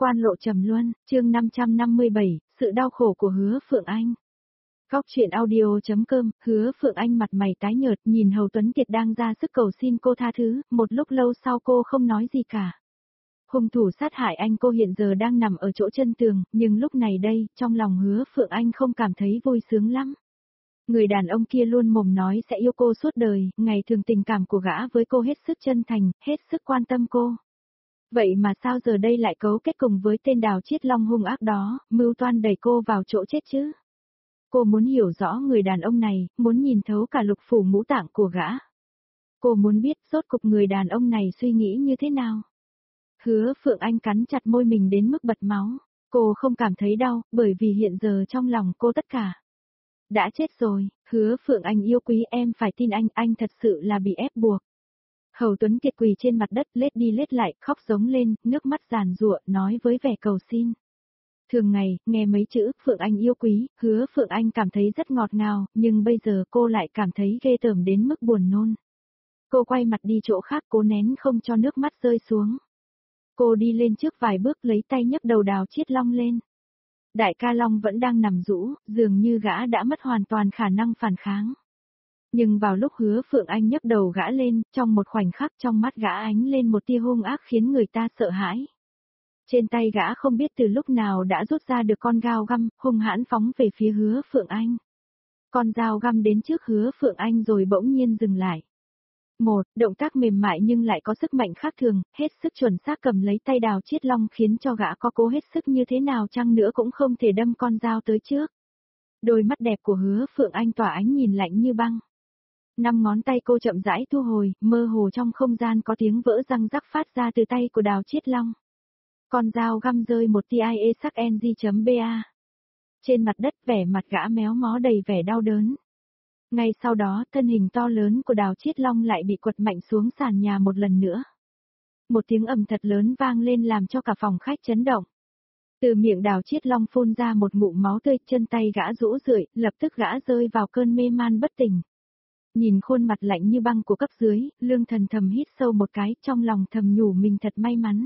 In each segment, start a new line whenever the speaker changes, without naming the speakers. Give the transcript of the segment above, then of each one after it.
Quan lộ trầm luân, chương 557, sự đau khổ của Hứa Phượng Anh. Góc truyện audio.com, Hứa Phượng Anh mặt mày tái nhợt nhìn Hầu Tuấn Kiệt đang ra sức cầu xin cô tha thứ, một lúc lâu sau cô không nói gì cả. Hung thủ sát hại anh cô hiện giờ đang nằm ở chỗ chân tường, nhưng lúc này đây, trong lòng Hứa Phượng Anh không cảm thấy vui sướng lắm. Người đàn ông kia luôn mồm nói sẽ yêu cô suốt đời, ngày thường tình cảm của gã với cô hết sức chân thành, hết sức quan tâm cô. Vậy mà sao giờ đây lại cấu kết cùng với tên Đào Chiết Long hung ác đó, mưu toan đẩy cô vào chỗ chết chứ? Cô muốn hiểu rõ người đàn ông này, muốn nhìn thấu cả lục phủ ngũ tạng của gã. Cô muốn biết rốt cục người đàn ông này suy nghĩ như thế nào. Hứa Phượng Anh cắn chặt môi mình đến mức bật máu. Cô không cảm thấy đau, bởi vì hiện giờ trong lòng cô tất cả đã chết rồi. Hứa Phượng Anh yêu quý, em phải tin anh thật sự là bị ép buộc. Hầu Tuấn Kiệt quỳ trên mặt đất lết đi lết lại, khóc giống lên, nước mắt giàn giụa, nói với vẻ cầu xin. Thường ngày, nghe mấy chữ Phượng Anh yêu quý, Hứa Phượng Anh cảm thấy rất ngọt ngào, nhưng bây giờ cô lại cảm thấy ghê tởm đến mức buồn nôn. Cô quay mặt đi chỗ khác, cố nén không cho nước mắt rơi xuống. Cô đi lên trước vài bước lấy tay nhấc đầu Đào Chiết Long lên. Đại ca Long vẫn đang nằm rũ, dường như gã đã mất hoàn toàn khả năng phản kháng. Nhưng vào lúc Hứa Phượng Anh nhấc đầu gã lên, trong một khoảnh khắc trong mắt gã ánh lên một tia hung ác khiến người ta sợ hãi. Trên tay gã không biết từ lúc nào đã rút ra được con dao găm, hung hãn phóng về phía Hứa Phượng Anh. Con dao găm đến trước Hứa Phượng Anh rồi bỗng nhiên dừng lại. Một, động tác mềm mại nhưng lại có sức mạnh khác thường, hết sức chuẩn xác cầm lấy tay Đào Chiết Long khiến cho gã có cố hết sức như thế nào chăng nữa cũng không thể đâm con dao tới trước. Đôi mắt đẹp của Hứa Phượng Anh tỏa ánh nhìn lạnh như băng. 5 ngón tay cô chậm rãi thu hồi, mơ hồ trong không gian có tiếng vỡ răng rắc phát ra từ tay của Đào Chiết Long. Con dao găm rơi một tia sắc ng.ba. Trên mặt đất vẻ mặt gã méo mó đầy vẻ đau đớn. Ngay sau đó, thân hình to lớn của Đào Chiết Long lại bị quật mạnh xuống sàn nhà một lần nữa. Một tiếng ầm thật lớn vang lên làm cho cả phòng khách chấn động. Từ miệng Đào Chiết Long phun ra một ngụm máu tươi, chân tay gã rũ rượi, lập tức gã rơi vào cơn mê man bất tỉnh. Nhìn khuôn mặt lạnh như băng của cấp dưới, Lương Thần thầm hít sâu một cái, trong lòng thầm nhủ mình thật may mắn.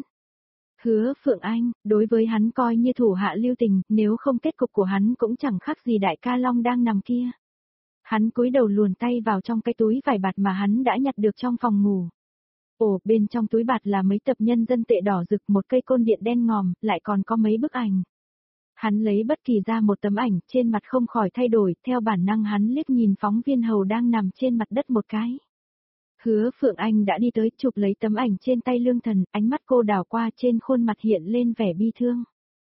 Hứa Phượng Anh, đối với hắn coi như thủ hạ lưu tình, nếu không kết cục của hắn cũng chẳng khác gì đại ca Long đang nằm kia. Hắn cúi đầu luồn tay vào trong cái túi vải bạt mà hắn đã nhặt được trong phòng ngủ. Ồ, bên trong túi bạt là mấy tập nhân dân tệ đỏ rực, một cây côn điện đen ngòm, lại còn có mấy bức ảnh. Hắn lấy bất kỳ ra một tấm ảnh, trên mặt không khỏi thay đổi, theo bản năng hắn liếc nhìn phóng viên Hầu đang nằm trên mặt đất một cái. Hứa Phượng Anh đã đi tới chụp lấy tấm ảnh trên tay Lương Thần, ánh mắt cô đảo qua trên khuôn mặt hiện lên vẻ bi thương.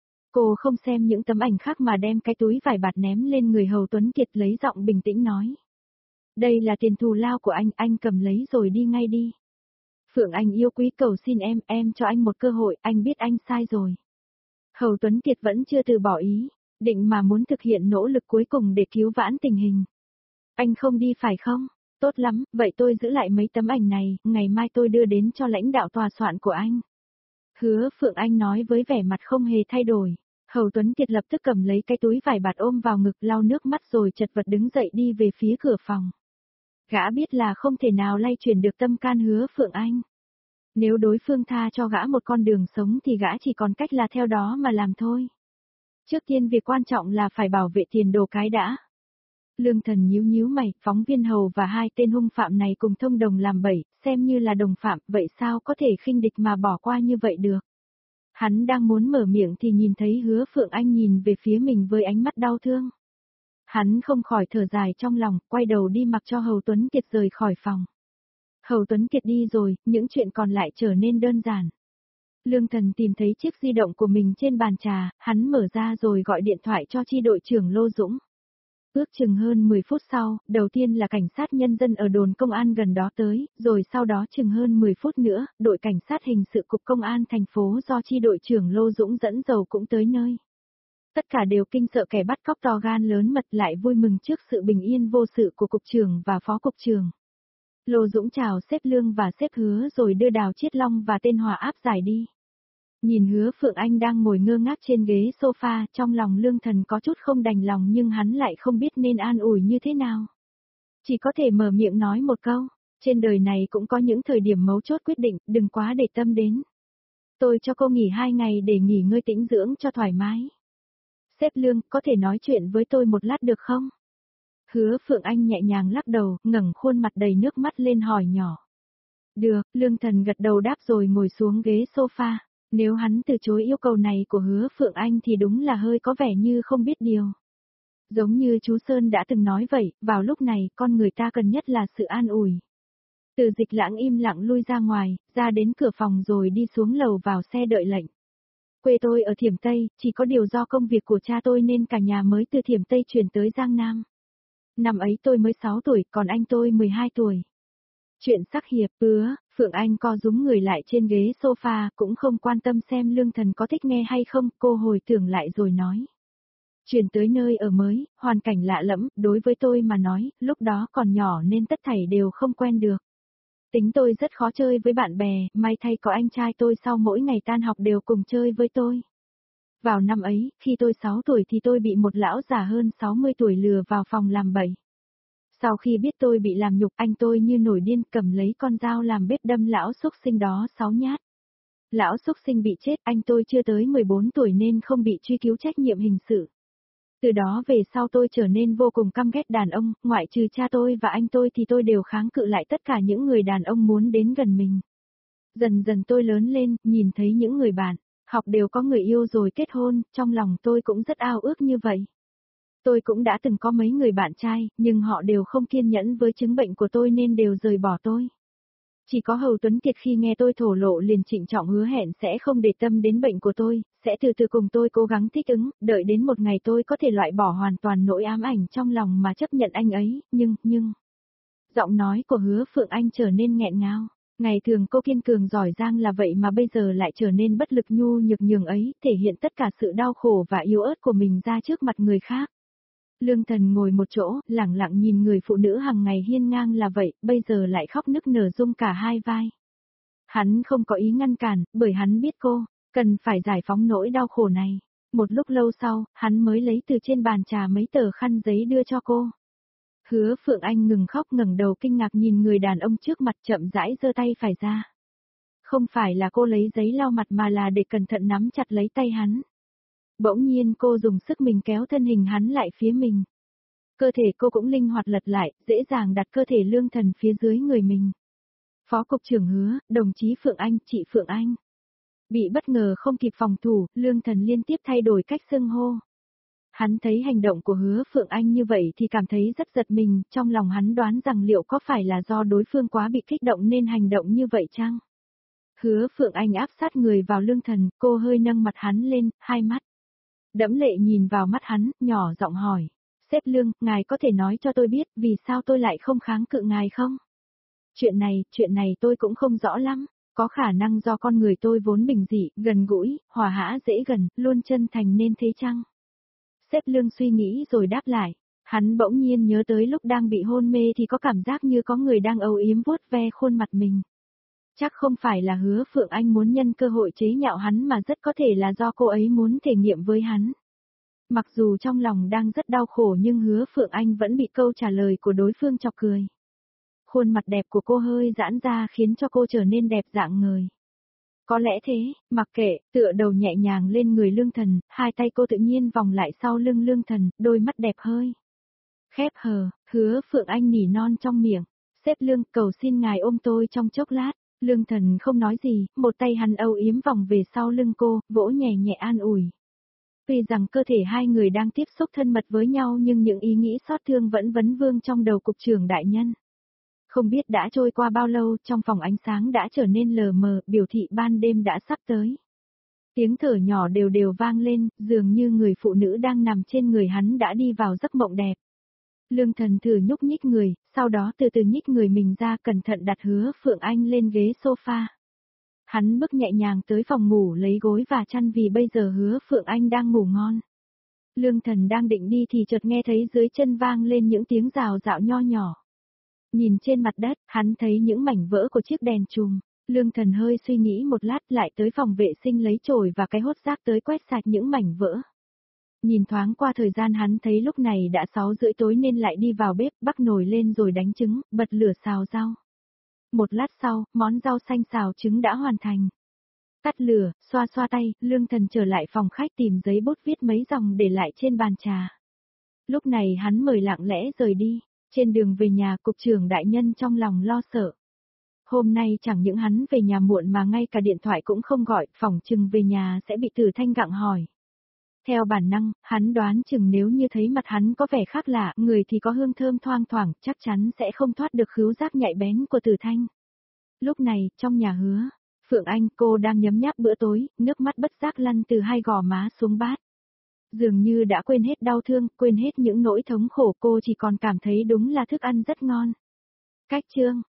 Cô không xem những tấm ảnh khác mà đem cái túi vải bạt ném lên người Hầu Tuấn Kiệt lấy giọng bình tĩnh nói. Đây là tiền thù lao của anh cầm lấy rồi đi ngay đi. Phượng Anh yêu quý cầu xin em cho anh một cơ hội, anh biết anh sai rồi. Hầu Tuấn Kiệt vẫn chưa từ bỏ ý, định mà muốn thực hiện nỗ lực cuối cùng để cứu vãn tình hình. Anh không đi phải không? Tốt lắm, vậy tôi giữ lại mấy tấm ảnh này, ngày mai tôi đưa đến cho lãnh đạo tòa soạn của anh. Hứa Phượng Anh nói với vẻ mặt không hề thay đổi. Hầu Tuấn Kiệt lập tức cầm lấy cái túi vải bạt ôm vào ngực lau nước mắt rồi chật vật đứng dậy đi về phía cửa phòng. Gã biết là không thể nào lay chuyển được tâm can Hứa Phượng Anh. Nếu đối phương tha cho gã một con đường sống thì gã chỉ còn cách là theo đó mà làm thôi. Trước tiên việc quan trọng là phải bảo vệ tiền đồ cái đã. Lương Thần nhíu mày, phóng viên Hầu và hai tên hung phạm này cùng thông đồng làm bẫy, xem như là đồng phạm, vậy sao có thể khinh địch mà bỏ qua như vậy được. Hắn đang muốn mở miệng thì nhìn thấy Hứa Phượng Anh nhìn về phía mình với ánh mắt đau thương. Hắn không khỏi thở dài trong lòng, quay đầu đi mặc cho Hầu Tuấn Kiệt rời khỏi phòng. Hầu Tuấn Kiệt đi rồi, những chuyện còn lại trở nên đơn giản. Lương Thần tìm thấy chiếc di động của mình trên bàn trà, hắn mở ra rồi gọi điện thoại cho chi đội trưởng Lô Dũng. Ước chừng hơn 10 phút sau, đầu tiên là cảnh sát nhân dân ở đồn công an gần đó tới, rồi sau đó chừng hơn 10 phút nữa, đội cảnh sát hình sự cục công an thành phố do chi đội trưởng Lô Dũng dẫn đầu cũng tới nơi. Tất cả đều kinh sợ kẻ bắt cóc to gan lớn mật lại vui mừng trước sự bình yên vô sự của cục trưởng và phó cục trưởng. Lô Dũng chào sếp Lương và sếp Hứa rồi đưa Đào Chiết Long và tên Hòa áp giải đi. Nhìn Hứa Phượng Anh đang ngồi ngơ ngác trên ghế sofa, trong lòng Lương Thần có chút không đành lòng nhưng hắn lại không biết nên an ủi như thế nào. Chỉ có thể mở miệng nói một câu, trên đời này cũng có những thời điểm mấu chốt quyết định, đừng quá để tâm đến. Tôi cho cô nghỉ 2 ngày để nghỉ ngơi tĩnh dưỡng cho thoải mái. Sếp Lương, có thể nói chuyện với tôi một lát được không? Hứa Phượng Anh nhẹ nhàng lắc đầu, ngẩng khuôn mặt đầy nước mắt lên hỏi nhỏ. Được, Lương Thần gật đầu đáp rồi ngồi xuống ghế sofa. Nếu hắn từ chối yêu cầu này của Hứa Phượng Anh thì đúng là hơi có vẻ như không biết điều. Giống như chú Sơn đã từng nói vậy, vào lúc này con người ta cần nhất là sự an ủi. Từ Dịch Lãng im lặng lui ra ngoài, ra đến cửa phòng rồi đi xuống lầu vào xe đợi lệnh. Quê tôi ở Thiểm Tây, chỉ có điều do công việc của cha tôi nên cả nhà mới từ Thiểm Tây chuyển tới Giang Nam. Năm ấy tôi mới 6 tuổi, còn anh tôi 12 tuổi. Chuyện sắc hiệp, Phượng Anh co rúm người lại trên ghế sofa, cũng không quan tâm xem Lương Thần có thích nghe hay không, cô hồi tưởng lại rồi nói. Chuyển tới nơi ở mới, hoàn cảnh lạ lẫm, đối với tôi mà nói, lúc đó còn nhỏ nên tất thảy đều không quen được. Tính tôi rất khó chơi với bạn bè, may thay có anh trai tôi sau mỗi ngày tan học đều cùng chơi với tôi. Vào năm ấy, khi tôi 6 tuổi thì tôi bị một lão già hơn 60 tuổi lừa vào phòng làm bậy. Sau khi biết tôi bị làm nhục, anh tôi như nổi điên cầm lấy con dao làm bếp đâm lão xúc sinh đó 6 nhát. Lão xúc sinh bị chết, anh tôi chưa tới 14 tuổi nên không bị truy cứu trách nhiệm hình sự. Từ đó về sau tôi trở nên vô cùng căm ghét đàn ông, ngoại trừ cha tôi và anh tôi thì tôi đều kháng cự lại tất cả những người đàn ông muốn đến gần mình. Dần dần tôi lớn lên, nhìn thấy những người bạn, học đều có người yêu rồi kết hôn, trong lòng tôi cũng rất ao ước như vậy. Tôi cũng đã từng có mấy người bạn trai, nhưng họ đều không kiên nhẫn với chứng bệnh của tôi nên đều rời bỏ tôi. Chỉ có Hầu Tuấn Kiệt khi nghe tôi thổ lộ liền trịnh trọng hứa hẹn sẽ không để tâm đến bệnh của tôi, sẽ từ từ cùng tôi cố gắng thích ứng, đợi đến một ngày tôi có thể loại bỏ hoàn toàn nỗi ám ảnh trong lòng mà chấp nhận anh ấy, nhưng... Giọng nói của Hứa Phượng Anh trở nên nghẹn ngào. Ngày thường cô kiên cường giỏi giang là vậy mà bây giờ lại trở nên bất lực nhu nhược nhường ấy, thể hiện tất cả sự đau khổ và yếu ớt của mình ra trước mặt người khác. Lương Thần ngồi một chỗ, lặng lặng nhìn người phụ nữ hàng ngày hiên ngang là vậy, bây giờ lại khóc nức nở rung cả hai vai. Hắn không có ý ngăn cản, bởi hắn biết cô, cần phải giải phóng nỗi đau khổ này. Một lúc lâu sau, hắn mới lấy từ trên bàn trà mấy tờ khăn giấy đưa cho cô. Hứa Phượng Anh ngừng khóc ngẩng đầu kinh ngạc nhìn người đàn ông trước mặt chậm rãi giơ tay phải ra. Không phải là cô lấy giấy lau mặt mà là để cẩn thận nắm chặt lấy tay hắn. Bỗng nhiên cô dùng sức mình kéo thân hình hắn lại phía mình. Cơ thể cô cũng linh hoạt lật lại, dễ dàng đặt cơ thể Lương Thần phía dưới người mình. Phó cục trưởng Hứa, đồng chí Phượng Anh, chị Phượng Anh. Bị bất ngờ không kịp phòng thủ, Lương Thần liên tiếp thay đổi cách xưng hô. Hắn thấy hành động của Hứa Phượng Anh như vậy thì cảm thấy rất giật mình, trong lòng hắn đoán rằng liệu có phải là do đối phương quá bị kích động nên hành động như vậy chăng? Hứa Phượng Anh áp sát người vào Lương Thần, cô hơi nâng mặt hắn lên, hai mắt đẫm lệ nhìn vào mắt hắn, nhỏ giọng hỏi. Sếp Lương, ngài có thể nói cho tôi biết vì sao tôi lại không kháng cự ngài không? Chuyện này tôi cũng không rõ lắm. Có khả năng do con người tôi vốn bình dị, gần gũi, hòa hã dễ gần, luôn chân thành nên thế chăng? Sếp Lương suy nghĩ rồi đáp lại. Hắn bỗng nhiên nhớ tới lúc đang bị hôn mê thì có cảm giác như có người đang âu yếm vuốt ve khuôn mặt mình. Chắc không phải là Hứa Phượng Anh muốn nhân cơ hội chế nhạo hắn mà rất có thể là do cô ấy muốn thể nghiệm với hắn. Mặc dù trong lòng đang rất đau khổ nhưng Hứa Phượng Anh vẫn bị câu trả lời của đối phương chọc cười. Khuôn mặt đẹp của cô hơi giãn ra khiến cho cô trở nên đẹp dạng người. Có lẽ thế, mặc kệ, tựa đầu nhẹ nhàng lên người Lương Thần, hai tay cô tự nhiên vòng lại sau lưng Lương Thần, đôi mắt đẹp hơi khép hờ, Hứa Phượng Anh nỉ non trong miệng. Sếp Lương, cầu xin ngài ôm tôi trong chốc lát. Lương Thần không nói gì, một tay hắn âu yếm vòng về sau lưng cô, vỗ nhẹ nhẹ an ủi. Tuy rằng cơ thể hai người đang tiếp xúc thân mật với nhau nhưng những ý nghĩ xót thương vẫn vấn vương trong đầu cục trưởng đại nhân. Không biết đã trôi qua bao lâu, trong phòng ánh sáng đã trở nên lờ mờ, biểu thị ban đêm đã sắp tới. Tiếng thở nhỏ đều đều vang lên, dường như người phụ nữ đang nằm trên người hắn đã đi vào giấc mộng đẹp. Lương Thần thử nhúc nhích người, sau đó từ từ nhích người mình ra cẩn thận đặt Hứa Phượng Anh lên ghế sofa. Hắn bước nhẹ nhàng tới phòng ngủ lấy gối và chăn vì bây giờ Hứa Phượng Anh đang ngủ ngon. Lương Thần đang định đi thì chợt nghe thấy dưới chân vang lên những tiếng rào rạo nho nhỏ. Nhìn trên mặt đất, hắn thấy những mảnh vỡ của chiếc đèn chùm. Lương Thần hơi suy nghĩ một lát lại tới phòng vệ sinh lấy chổi và cái hốt rác tới quét sạch những mảnh vỡ. Nhìn thoáng qua thời gian hắn thấy lúc này đã 6:30 tối nên lại đi vào bếp bắc nồi lên rồi đánh trứng, bật lửa xào rau. Một lát sau, món rau xanh xào trứng đã hoàn thành. Tắt lửa, xoa xoa tay, Lương Thần trở lại phòng khách tìm giấy bút viết mấy dòng để lại trên bàn trà. Lúc này hắn mời lặng lẽ rời đi, trên đường về nhà cục trưởng đại nhân trong lòng lo sợ. Hôm nay chẳng những hắn về nhà muộn mà ngay cả điện thoại cũng không gọi, phỏng chừng về nhà sẽ bị Từ Thanh gặng hỏi. Theo bản năng, hắn đoán chừng nếu như thấy mặt hắn có vẻ khác lạ, người thì có hương thơm thoang thoảng, chắc chắn sẽ không thoát được khứu giác nhạy bén của Từ Thanh. Lúc này, trong nhà Hứa Phượng Anh, cô đang nhấm nháp bữa tối, nước mắt bất giác lăn từ hai gò má xuống bát. Dường như đã quên hết đau thương, quên hết những nỗi thống khổ, cô chỉ còn cảm thấy đúng là thức ăn rất ngon. Cách chương